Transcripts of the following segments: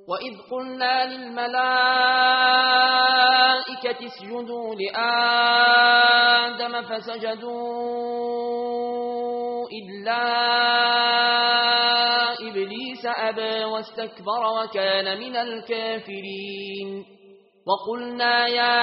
وإذ قلنا للملائكة اسجدوا لآدم فسجدوا إلا إبليس أبى واستكبر وكان من الكافرين وقلنا يا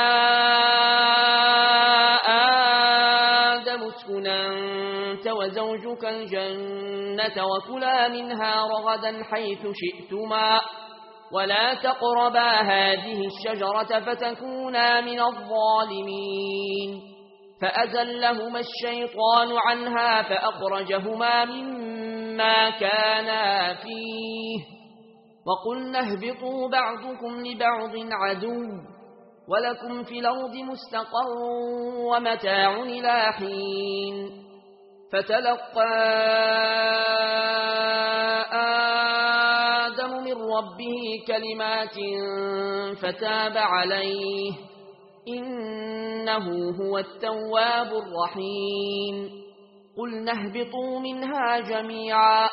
آدم اسكن أنت وزوجك الجنة وكلا منها رغدا حيث شئتما ولا تقربا هذه الشجرة فتكونا من الظالمين فأزلهما الشيطان عنها فأخرجهما مما كانا فيه وقلنا اهبطوا بعضكم لبعض عدو ولكم في الأرض مستقر ومتاع إلى حين فتلقى آدم من ربه كلمات فتاب عليه إنه هو التواب الرحيم قلنا اهبطوا منها جميعا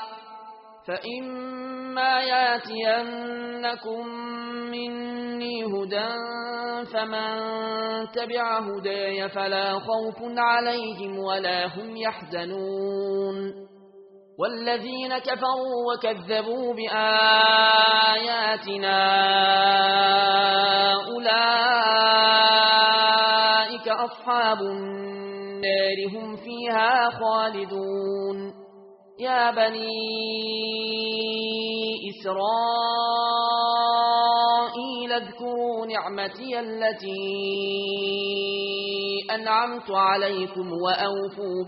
فإما ياتينكم مني هدى فمن تبع هداي فلا خوف عليهم ولا هم يحزنون والذين كفروا وكذبوا بآياتنا أولئك أصحاب النار هم فيها خالدون يا بني إسرائيل اذكروا نعمتي التي أنعمت عليكم وأوفوا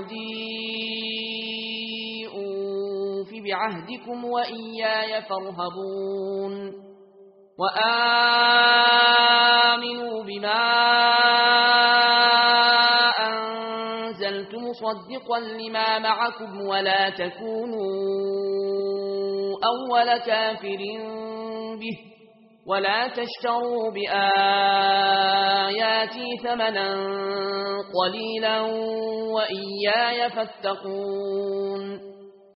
بعهدكم وإياي فارهبون وآمنوا بما أنزلت مصدقا لما معكم ولا تكونوا أول كافر به ولا تشتروا بآياتي ثمنا قليلا وإياي فاتقون